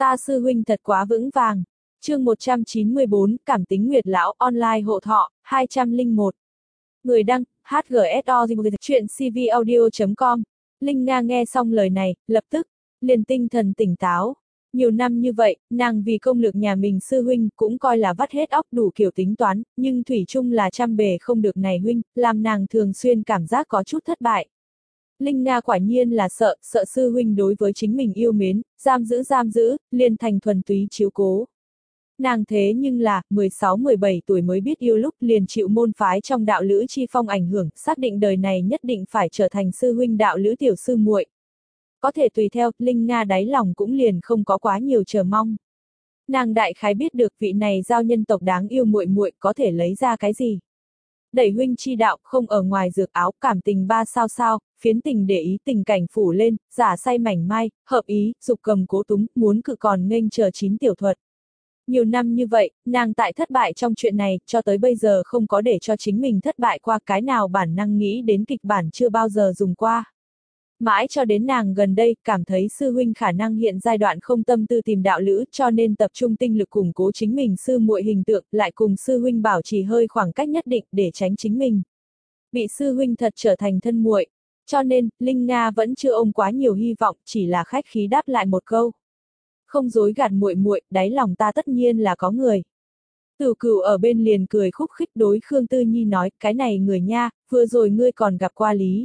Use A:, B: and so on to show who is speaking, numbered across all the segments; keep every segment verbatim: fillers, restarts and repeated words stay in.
A: Ta sư huynh thật quá vững vàng. Chương một trăm chín mươi bốn, Cảm tính Nguyệt lão online hộ thọ, hai trăm lẻ một. Người đăng, hát giê ét o chuyện cvaudio chấm com. Linh Nga nghe xong lời này, lập tức, liền tinh thần tỉnh táo. Nhiều năm như vậy, nàng vì công lược nhà mình sư huynh cũng coi là vắt hết óc đủ kiểu tính toán, nhưng thủy chung là trăm bề không được này huynh, làm nàng thường xuyên cảm giác có chút thất bại. Linh Nga quả nhiên là sợ, sợ sư huynh đối với chính mình yêu mến, giam giữ giam giữ, liền thành thuần túy chiếu cố. Nàng thế nhưng là, mười sáu mười bảy tuổi mới biết yêu lúc liền chịu môn phái trong đạo lữ chi phong ảnh hưởng, xác định đời này nhất định phải trở thành sư huynh đạo lữ tiểu sư muội. Có thể tùy theo, Linh Nga đáy lòng cũng liền không có quá nhiều chờ mong. Nàng đại khái biết được vị này giao nhân tộc đáng yêu muội muội có thể lấy ra cái gì. Đẩy huynh chi đạo, không ở ngoài dược áo, cảm tình ba sao sao, phiến tình để ý tình cảnh phủ lên, giả say mảnh mai, hợp ý, dục cầm cố túng, muốn cự còn nghênh chờ chín tiểu thuật. Nhiều năm như vậy, nàng tại thất bại trong chuyện này, cho tới bây giờ không có để cho chính mình thất bại qua cái nào bản năng nghĩ đến kịch bản chưa bao giờ dùng qua. Mãi cho đến nàng gần đây, cảm thấy sư huynh khả năng hiện giai đoạn không tâm tư tìm đạo lữ, cho nên tập trung tinh lực củng cố chính mình sư muội hình tượng, lại cùng sư huynh bảo trì hơi khoảng cách nhất định để tránh chính mình bị sư huynh thật trở thành thân muội. Cho nên, Linh Nga vẫn chưa ôm quá nhiều hy vọng, chỉ là khách khí đáp lại một câu. Không dối gạt muội muội, đáy lòng ta tất nhiên là có người. Tử Cửu ở bên liền cười khúc khích đối Khương Tư Nhi nói, cái này người nha, vừa rồi ngươi còn gặp qua lý.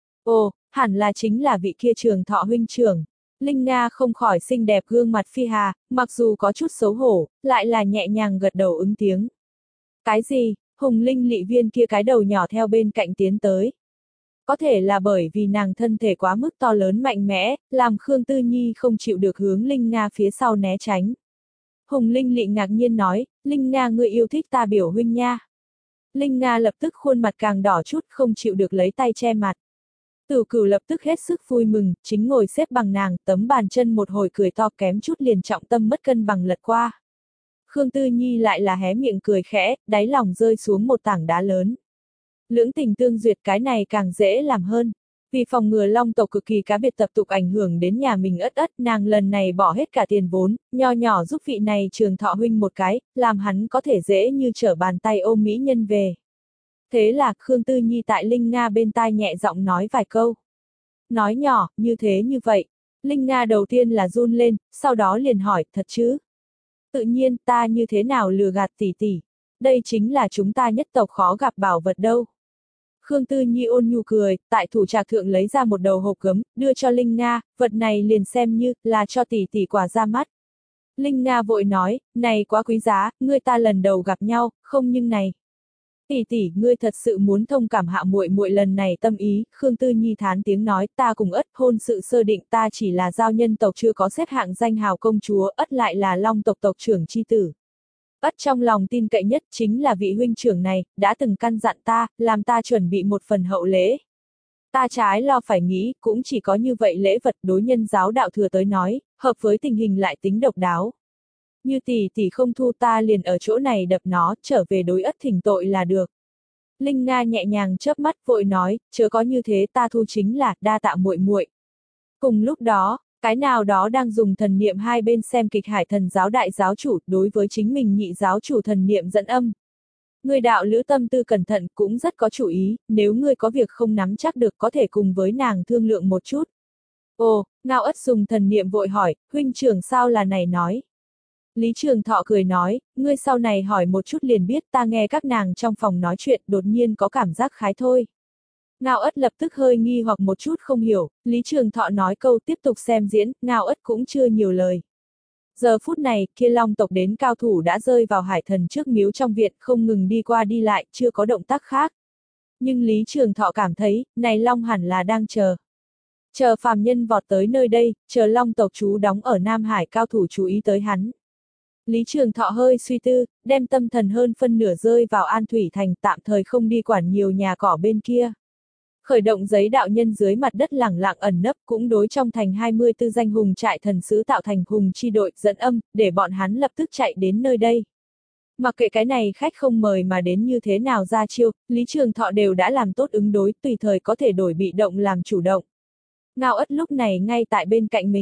A: Ồ, hẳn là chính là vị kia Trường Thọ huynh trưởng. Linh Nga không khỏi xinh đẹp gương mặt phi hà, mặc dù có chút xấu hổ, lại là nhẹ nhàng gật đầu ứng tiếng. Cái gì, Hùng Linh Lị Viên kia cái đầu nhỏ theo bên cạnh tiến tới. Có thể là bởi vì nàng thân thể quá mức to lớn mạnh mẽ, làm Khương Tư Nhi không chịu được hướng Linh Nga phía sau né tránh. Hùng Linh Lị ngạc nhiên nói, Linh Nga ngươi yêu thích ta biểu huynh nha. Linh Nga lập tức khuôn mặt càng đỏ chút không chịu được lấy tay che mặt. Tử Cửu lập tức hết sức vui mừng, chính ngồi xếp bằng nàng, tấm bàn chân một hồi cười to kém chút liền trọng tâm mất cân bằng lật qua. Khương Tư Nhi lại là hé miệng cười khẽ, đáy lòng rơi xuống một tảng đá lớn. Lưỡng tình tương duyệt cái này càng dễ làm hơn. Vì phòng ngừa long tộc cực kỳ cá biệt tập tục ảnh hưởng đến nhà mình ất ất, nàng lần này bỏ hết cả tiền vốn, nho nhỏ giúp vị này Trường Thọ huynh một cái, làm hắn có thể dễ như trở bàn tay ôm mỹ nhân về. Thế là, Khương Tư Nhi tại Linh Nga bên tai nhẹ giọng nói vài câu. Nói nhỏ, như thế như vậy. Linh Nga đầu tiên là run lên, sau đó liền hỏi, thật chứ? Tự nhiên, ta như thế nào lừa gạt tỷ tỷ? Đây chính là chúng ta nhất tộc khó gặp bảo vật đâu. Khương Tư Nhi ôn nhu cười, tại thủ trạc thượng lấy ra một đầu hộp gấm, đưa cho Linh Nga, vật này liền xem như là cho tỷ tỷ quà ra mắt. Linh Nga vội nói, này quá quý giá, ngươi ta lần đầu gặp nhau, không nhưng này. Tỷ tỷ, ngươi thật sự muốn thông cảm hạ muội muội lần này tâm ý, Khương Tư Nhi thán tiếng nói, ta cùng ất hôn sự sơ định ta chỉ là giao nhân tộc chưa có xếp hạng danh hào công chúa, ất lại là long tộc tộc trưởng chi tử. Ất trong lòng tin cậy nhất chính là vị huynh trưởng này, đã từng căn dặn ta, làm ta chuẩn bị một phần hậu lễ. Ta trái lo phải nghĩ, cũng chỉ có như vậy lễ vật đối nhân giáo đạo thừa tới nói, hợp với tình hình lại tính độc đáo. Như tỷ tỷ không thu ta liền ở chỗ này đập nó, trở về đối ất thỉnh tội là được. Linh Nga nhẹ nhàng chớp mắt vội nói, chớ có như thế ta thu chính là, đa tạ muội muội. Cùng lúc đó, cái nào đó đang dùng thần niệm hai bên xem kịch Hải Thần giáo đại giáo chủ, đối với chính mình nhị giáo chủ thần niệm dẫn âm. Người đạo lữ tâm tư cẩn thận cũng rất có chủ ý, nếu ngươi có việc không nắm chắc được có thể cùng với nàng thương lượng một chút. Ồ, Ngao Ất dùng thần niệm vội hỏi, huynh trưởng sao là này nói. Lý Trường Thọ cười nói, ngươi sau này hỏi một chút liền biết, ta nghe các nàng trong phòng nói chuyện đột nhiên có cảm giác khái thôi. Ngao Ất lập tức hơi nghi hoặc một chút không hiểu, Lý Trường Thọ nói câu tiếp tục xem diễn, Ngao Ất cũng chưa nhiều lời. Giờ phút này, kia long tộc đến cao thủ đã rơi vào Hải Thần trước miếu trong viện, không ngừng đi qua đi lại, chưa có động tác khác. Nhưng Lý Trường Thọ cảm thấy, này long hẳn là đang chờ. Chờ phàm nhân vọt tới nơi đây, chờ long tộc trú đóng ở Nam Hải cao thủ chú ý tới hắn. Lý Trường Thọ hơi suy tư, đem tâm thần hơn phân nửa rơi vào An Thủy Thành, tạm thời không đi quản nhiều nhà cỏ bên kia. Khởi động giấy đạo nhân dưới mặt đất lẳng lặng ẩn nấp, cũng đối trong thành hai mươi tư danh hùng trại thần sứ tạo thành hùng chi đội dẫn âm, để bọn hắn lập tức chạy đến nơi đây. Mặc kệ cái này khách không mời mà đến như thế nào ra chiêu, Lý Trường Thọ đều đã làm tốt ứng đối, tùy thời có thể đổi bị động làm chủ động. Ngao Ất lúc này ngay tại bên cạnh mình.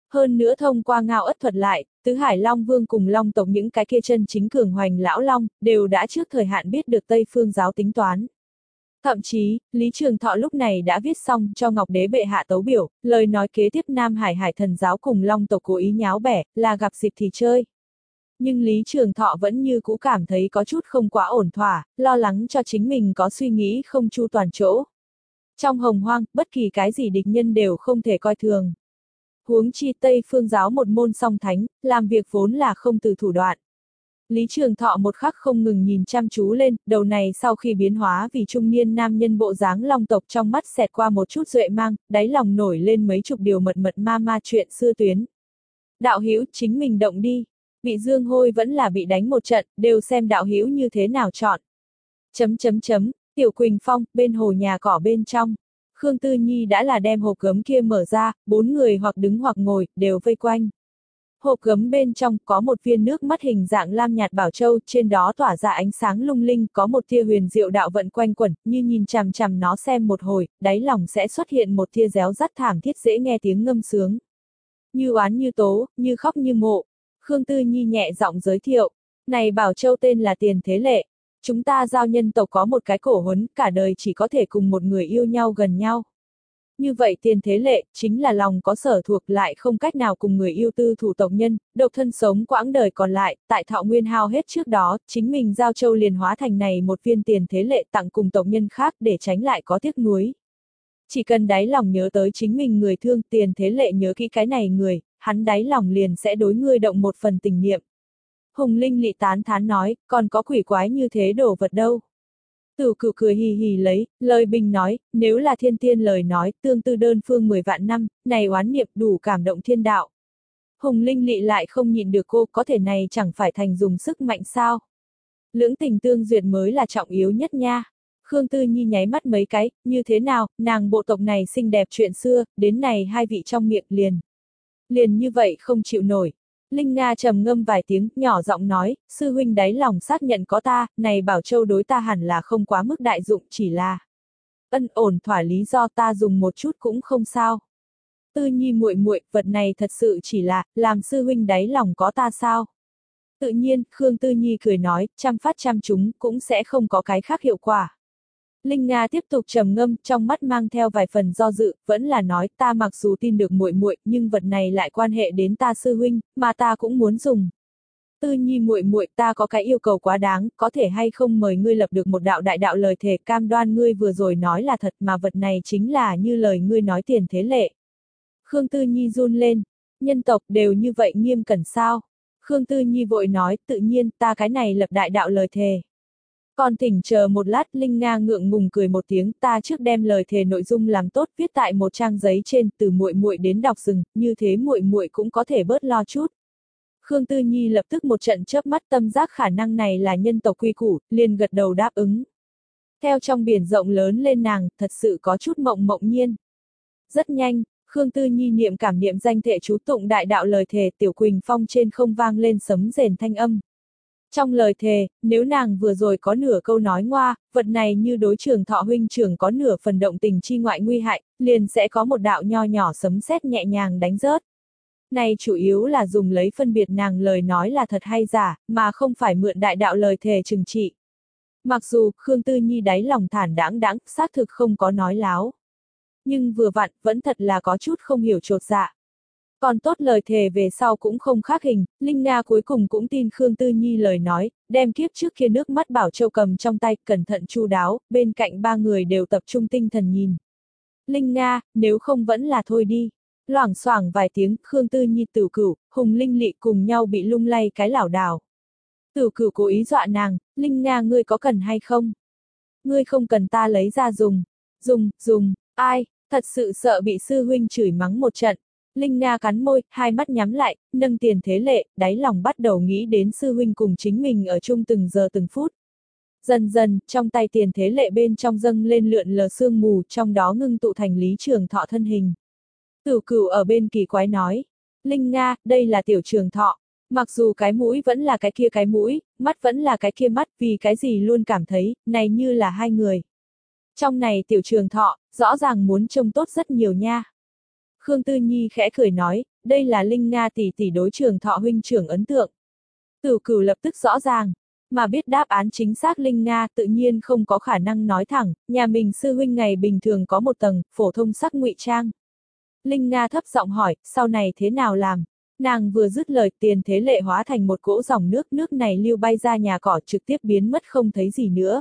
A: Hơn nữa thông qua ngao ất thuật lại, Tứ Hải Long Vương cùng Long tộc những cái kia chân chính cường hoành lão Long, đều đã trước thời hạn biết được Tây Phương giáo tính toán. Thậm chí, Lý Trường Thọ lúc này đã viết xong cho Ngọc Đế bệ hạ tấu biểu, lời nói kế tiếp Nam Hải Hải thần giáo cùng Long tộc cố ý nháo bẻ, là gặp dịp thì chơi. Nhưng Lý Trường Thọ vẫn như cũ cảm thấy có chút không quá ổn thỏa, lo lắng cho chính mình có suy nghĩ không chu toàn chỗ. Trong hồng hoang, bất kỳ cái gì địch nhân đều không thể coi thường. Huống chi Tây Phương giáo một môn song thánh, làm việc vốn là không từ thủ đoạn. Lý Trường Thọ một khắc không ngừng nhìn chăm chú lên, đầu này sau khi biến hóa vì trung niên nam nhân bộ dáng Long tộc trong mắt xẹt qua một chút duệ mang, đáy lòng nổi lên mấy chục điều mật mật ma ma chuyện xưa tuyến. Đạo hữu chính mình động đi, bị Dương Hôi vẫn là bị đánh một trận, đều xem đạo hữu như thế nào chọn. Chấm chấm chấm, Tiểu Quỳnh Phong, bên hồ nhà cỏ bên trong. Khương Tư Nhi đã là đem hộp gấm kia mở ra, bốn người hoặc đứng hoặc ngồi, đều vây quanh. Hộp gấm bên trong có một viên nước mắt hình dạng lam nhạt bảo châu, trên đó tỏa ra ánh sáng lung linh, có một tia huyền diệu đạo vận quanh quẩn, như nhìn chằm chằm nó xem một hồi, đáy lòng sẽ xuất hiện một tia réo rắt thảm thiết dễ nghe tiếng ngâm sướng. Như oán như tố, như khóc như mộ. Khương Tư Nhi nhẹ giọng giới thiệu, này bảo châu tên là Tiền Thế Lệ. Chúng ta giao nhân tộc có một cái cổ huấn, cả đời chỉ có thể cùng một người yêu nhau gần nhau. Như vậy Tiền Thế Lệ, chính là lòng có sở thuộc lại không cách nào cùng người yêu tư thủ tộc nhân, độc thân sống quãng đời còn lại, tại thọ nguyên hao hết trước đó, chính mình giao châu liền hóa thành này một viên Tiền Thế Lệ tặng cùng tộc nhân khác để tránh lại có tiếc nuối. Chỉ cần đáy lòng nhớ tới chính mình người thương, Tiền Thế Lệ nhớ kỹ cái này người, hắn đáy lòng liền sẽ đối ngươi động một phần tình niệm. Hùng Linh Lị tán thán nói, còn có quỷ quái như thế đồ vật đâu. Tửu Cửu cười hì hì lấy, lời bình nói, nếu là thiên tiên lời nói, tương tư đơn phương mười vạn năm, này oán niệm đủ cảm động thiên đạo. Hùng Linh Lị lại không nhịn được cô, có thể này chẳng phải thành dùng sức mạnh sao. Lưỡng tình tương duyệt mới là trọng yếu nhất nha. Khương Tư Nhi nháy mắt mấy cái, như thế nào, nàng bộ tộc này xinh đẹp chuyện xưa, đến này hai vị trong miệng liền. Liền như vậy không chịu nổi. Linh Nga trầm ngâm vài tiếng, nhỏ giọng nói, sư huynh đáy lòng xác nhận có ta, này bảo châu đối ta hẳn là không quá mức đại dụng, chỉ là ân ổn thỏa lý do ta dùng một chút cũng không sao. Tư Nhi muội muội, vật này thật sự chỉ là, làm sư huynh đáy lòng có ta sao? Tự nhiên, Khương Tư Nhi cười nói, trăm phát trăm chúng, cũng sẽ không có cái khác hiệu quả. Linh Nga tiếp tục trầm ngâm, trong mắt mang theo vài phần do dự, vẫn là nói, ta mặc dù tin được muội muội, nhưng vật này lại quan hệ đến ta sư huynh, mà ta cũng muốn dùng. Tư Nhi muội muội, ta có cái yêu cầu quá đáng, có thể hay không mời ngươi lập được một đạo đại đạo lời thề, cam đoan ngươi vừa rồi nói là thật, mà vật này chính là như lời ngươi nói Tiền Thế Lệ. Khương Tư Nhi run lên, nhân tộc đều như vậy nghiêm cẩn sao? Khương Tư Nhi vội nói, tự nhiên, ta cái này lập đại đạo lời thề. Còn thỉnh chờ một lát, Linh Nga ngượng ngùng cười một tiếng, ta trước đem lời thề nội dung làm tốt, viết tại một trang giấy trên, từ muội muội đến đọc dừng, như thế muội muội cũng có thể bớt lo chút. Khương Tư Nhi lập tức một trận chớp mắt, tâm giác khả năng này là nhân tộc quy củ, liền gật đầu đáp ứng. Theo trong biển rộng lớn lên nàng, thật sự có chút mộng mộng nhiên. Rất nhanh, Khương Tư Nhi niệm cảm niệm danh thệ chú tụng đại đạo lời thề, Tiểu Quỳnh Phong trên không vang lên sấm rền thanh âm. Trong lời thề, nếu nàng vừa rồi có nửa câu nói ngoa, vật này như đối Trường Thọ huynh trưởng có nửa phần động tình chi ngoại nguy hại, liền sẽ có một đạo nho nhỏ sấm sét nhẹ nhàng đánh rớt. Này chủ yếu là dùng lấy phân biệt nàng lời nói là thật hay giả, mà không phải mượn đại đạo lời thề trừng trị. Mặc dù, Khương Tư Nhi đáy lòng thản đãng đãng, xác thực không có nói láo. Nhưng vừa vặn, vẫn thật là có chút không hiểu chột dạ. Còn tốt lời thề về sau cũng không khác hình, Linh Nga cuối cùng cũng tin Khương Tư Nhi lời nói, đem kiếp trước kia nước mắt bảo châu cầm trong tay, cẩn thận chu đáo, bên cạnh ba người đều tập trung tinh thần nhìn. Linh Nga, nếu không vẫn là thôi đi. Loảng xoảng vài tiếng, Khương Tư Nhi Tửu Cửu, Hùng Linh Lị cùng nhau bị lung lay cái lảo đảo. Tửu Cửu cố ý dọa nàng, Linh Nga ngươi có cần hay không? Ngươi không cần ta lấy ra dùng. Dùng, dùng, ai, thật sự sợ bị sư huynh chửi mắng một trận. Linh Nga cắn môi, hai mắt nhắm lại, nâng Tiền Thế Lệ, đáy lòng bắt đầu nghĩ đến sư huynh cùng chính mình ở chung từng giờ từng phút. Dần dần, trong tay Tiền Thế Lệ bên trong dâng lên lượn lờ sương mù, trong đó ngưng tụ thành Lý Trường Thọ thân hình. Tửu Cửu ở bên kỳ quái nói, Linh Nga, đây là Tiểu Trường Thọ. Mặc dù cái mũi vẫn là cái kia cái mũi, mắt vẫn là cái kia mắt, vì cái gì luôn cảm thấy, này như là hai người. Trong này Tiểu Trường Thọ, rõ ràng muốn trông tốt rất nhiều nha. Khương Tư Nhi khẽ cười nói, đây là Linh Nga tỷ tỷ đối Trường Thọ huynh trưởng ấn tượng. Tử Cửu lập tức rõ ràng, mà biết đáp án chính xác Linh Nga tự nhiên không có khả năng nói thẳng, nhà mình sư huynh ngày bình thường có một tầng, phổ thông sắc ngụy trang. Linh Nga thấp giọng hỏi, sau này thế nào làm? Nàng vừa dứt lời, Tiền Thế Lệ hóa thành một cỗ dòng nước, nước này lưu bay ra nhà cỏ trực tiếp biến mất không thấy gì nữa.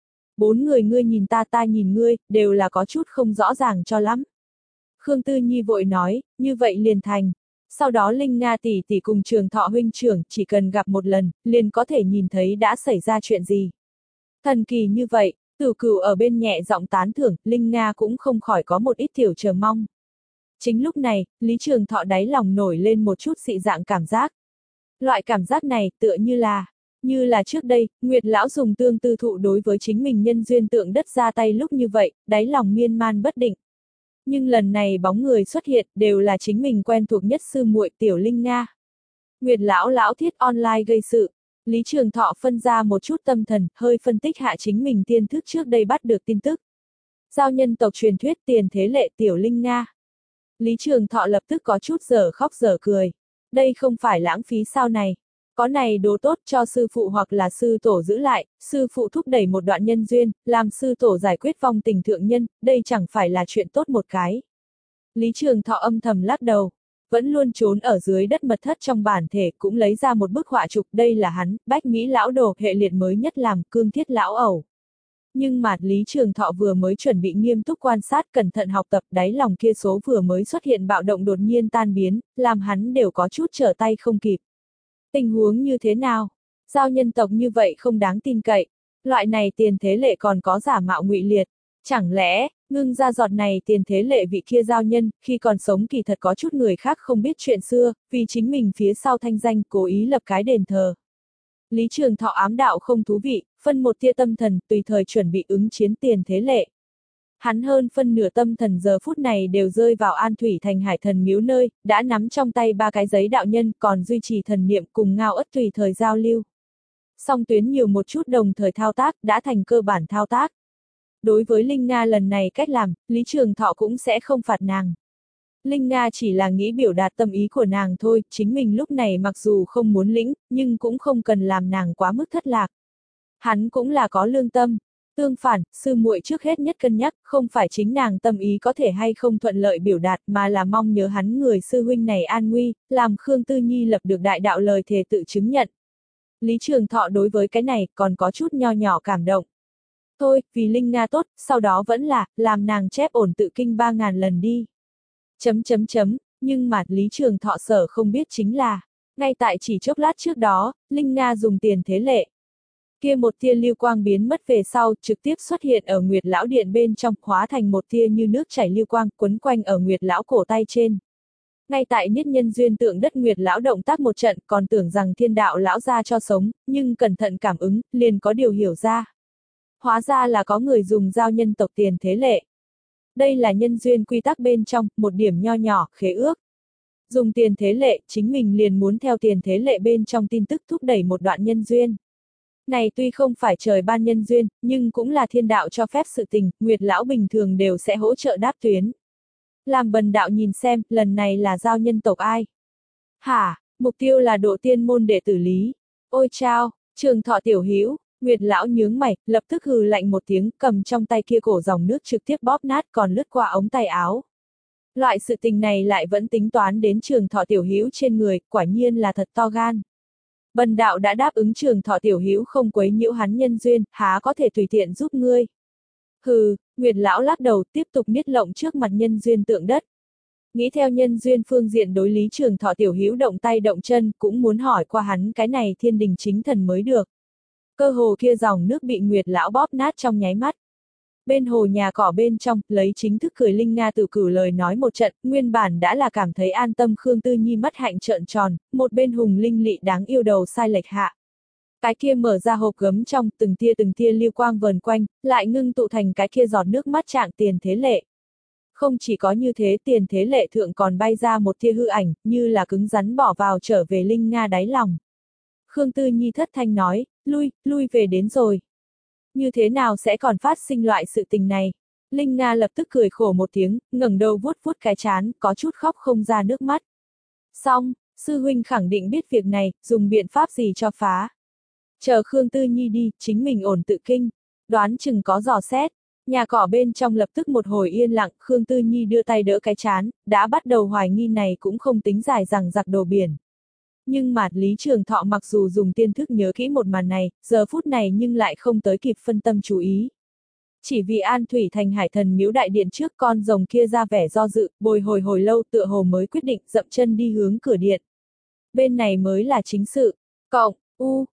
A: Bốn người ngươi nhìn ta ta nhìn ngươi, đều là có chút không rõ ràng cho lắm. Khương Tư Nhi vội nói, như vậy liền thành. Sau đó Linh Nga tỷ tỷ cùng Trường Thọ huynh trưởng chỉ cần gặp một lần, liền có thể nhìn thấy đã xảy ra chuyện gì. Thần kỳ như vậy, Tử Cửu ở bên nhẹ giọng tán thưởng, Linh Nga cũng không khỏi có một ít tiểu chờ mong. Chính lúc này, Lý Trường Thọ đáy lòng nổi lên một chút dị dạng cảm giác. Loại cảm giác này tựa như là, như là trước đây, Nguyệt Lão dùng tương tư thụ đối với chính mình nhân duyên tượng đất ra tay lúc như vậy, đáy lòng miên man bất định. Nhưng lần này bóng người xuất hiện đều là chính mình quen thuộc nhất sư muội Tiểu Linh Nga. Nguyệt Lão lão thiết online gây sự. Lý Trường Thọ phân ra một chút tâm thần, hơi phân tích hạ chính mình tiên thức trước đây bắt được tin tức. Giao nhân tộc truyền thuyết Tiền Thế Lệ Tiểu Linh Nga. Lý Trường Thọ lập tức có chút dở khóc dở cười. Đây không phải lãng phí sao này. Có này đồ tốt cho sư phụ hoặc là sư tổ giữ lại, sư phụ thúc đẩy một đoạn nhân duyên, làm sư tổ giải quyết vong tình thượng nhân, đây chẳng phải là chuyện tốt một cái. Lý Trường Thọ âm thầm lắc đầu, vẫn luôn trốn ở dưới đất mật thất trong bản thể cũng lấy ra một bức họa chụp, đây là hắn, Bách Mỹ lão đồ hệ liệt mới nhất làm Cương Thiết lão ẩu. Nhưng mà Lý Trường Thọ vừa mới chuẩn bị nghiêm túc quan sát cẩn thận học tập, đáy lòng kia số vừa mới xuất hiện bạo động đột nhiên tan biến, làm hắn đều có chút trở tay không kịp. Tình huống như thế nào? Giao nhân tộc như vậy không đáng tin cậy. Loại này Tiền Thế Lệ còn có giả mạo ngụy liệt. Chẳng lẽ, ngưng ra giọt này Tiền Thế Lệ vị kia giao nhân, khi còn sống kỳ thật có chút người khác không biết chuyện xưa, vì chính mình phía sau thanh danh cố ý lập cái đền thờ. Lý Trường Thọ ám đạo không thú vị, phân một tia tâm thần tùy thời chuẩn bị ứng chiến Tiền Thế Lệ. Hắn hơn phân nửa tâm thần giờ phút này đều rơi vào An Thủy Thành Hải Thần Miếu nơi, đã nắm trong tay ba cái giấy đạo nhân còn duy trì thần niệm cùng Ngao Ất tùy thời giao lưu. Song tuyến nhiều một chút đồng thời thao tác, đã thành cơ bản thao tác. Đối với Linh Nga lần này cách làm, Lý Trường Thọ cũng sẽ không phạt nàng. Linh Nga chỉ là nghĩ biểu đạt tâm ý của nàng thôi, chính mình lúc này mặc dù không muốn lĩnh, nhưng cũng không cần làm nàng quá mức thất lạc. Hắn cũng là có lương tâm. Tương phản, sư muội trước hết nhất cân nhắc, không phải chính nàng tâm ý có thể hay không thuận lợi biểu đạt mà là mong nhớ hắn người sư huynh này an nguy, làm Khương Tư Nhi lập được đại đạo lời thề tự chứng nhận. Lý Trường Thọ đối với cái này còn có chút nho nhỏ cảm động. Thôi, vì Linh Nga tốt, sau đó vẫn là, làm nàng chép ổn tự kinh ba ngàn lần đi. Chấm chấm chấm, nhưng mà Lý Trường Thọ sở không biết chính là, ngay tại chỉ chốc lát trước đó, Linh Nga dùng Tiền Thế Lệ. Kia một tia lưu quang biến mất về sau, trực tiếp xuất hiện ở Nguyệt Lão Điện bên trong, hóa thành một tia như nước chảy lưu quang, quấn quanh ở Nguyệt Lão cổ tay trên. Ngay tại niết nhân duyên tượng đất Nguyệt Lão động tác một trận, còn tưởng rằng Thiên Đạo Lão ra cho sống, nhưng cẩn thận cảm ứng, liền có điều hiểu ra. Hóa ra là có người dùng giao nhân tộc Tiền Thế Lệ. Đây là nhân duyên quy tắc bên trong, một điểm nho nhỏ, khế ước. Dùng Tiền Thế Lệ, chính mình liền muốn theo Tiền Thế Lệ bên trong tin tức thúc đẩy một đoạn nhân duyên. Này tuy không phải trời ban nhân duyên, nhưng cũng là thiên đạo cho phép sự tình, Nguyệt Lão bình thường đều sẽ hỗ trợ đáp tuyến. Làm bần đạo nhìn xem, lần này là giao nhân tộc ai? Hả, mục tiêu là độ tiên môn đệ tử Lý. Ôi chao, Trường Thọ tiểu hữu, Nguyệt Lão nhướng mày, lập tức hừ lạnh một tiếng, cầm trong tay kia cổ dòng nước trực tiếp bóp nát còn lướt qua ống tay áo. Loại sự tình này lại vẫn tính toán đến Trường Thọ tiểu hữu trên người, quả nhiên là thật to gan. Bần đạo đã đáp ứng Trường Thọ tiểu hữu không quấy nhiễu hắn nhân duyên, há có thể tùy tiện giúp ngươi. Hừ, Nguyệt Lão lắc đầu tiếp tục niết lộng trước mặt nhân duyên tượng đất. Nghĩ theo nhân duyên phương diện đối Lý Trường Thọ tiểu hữu động tay động chân, cũng muốn hỏi qua hắn cái này thiên đình chính thần mới được. Cơ hồ kia dòng nước bị Nguyệt Lão bóp nát trong nháy mắt. Bên hồ nhà cỏ bên trong, lấy chính thức cười Linh Nga tự cử lời nói một trận, nguyên bản đã là cảm thấy an tâm Khương Tư Nhi mắt hạnh trợn tròn, một bên hùng linh lị đáng yêu đầu sai lệch hạ. Cái kia mở ra hộp gấm trong, từng tia từng tia lưu quang vờn quanh, lại ngưng tụ thành cái kia giọt nước mắt trạng Tiền Thế Lệ. Không chỉ có như thế, Tiền Thế Lệ thượng còn bay ra một tia hư ảnh, như là cứng rắn bỏ vào trở về Linh Nga đáy lòng. Khương Tư Nhi thất thanh nói, lui, lui về đến rồi. Như thế nào sẽ còn phát sinh loại sự tình này? Linh Nga lập tức cười khổ một tiếng, ngẩng đầu vuốt vuốt cái trán, có chút khóc không ra nước mắt. Xong, sư huynh khẳng định biết việc này, dùng biện pháp gì cho phá. Chờ Khương Tư Nhi đi, chính mình ổn tự kinh, đoán chừng có dò xét. Nhà cỏ bên trong lập tức một hồi yên lặng, Khương Tư Nhi đưa tay đỡ cái chán, đã bắt đầu hoài nghi này cũng không tính dài rằng giặc đồ biển. Nhưng mà Lý Trường Thọ mặc dù dùng tiên thức nhớ kỹ một màn này, giờ phút này nhưng lại không tới kịp phân tâm chú ý. Chỉ vì An Thủy Thành Hải Thần miếu đại điện trước, con rồng kia ra vẻ do dự, bồi hồi hồi lâu tựa hồ mới quyết định dậm chân đi hướng cửa điện. Bên này mới là chính sự. Cộng, u,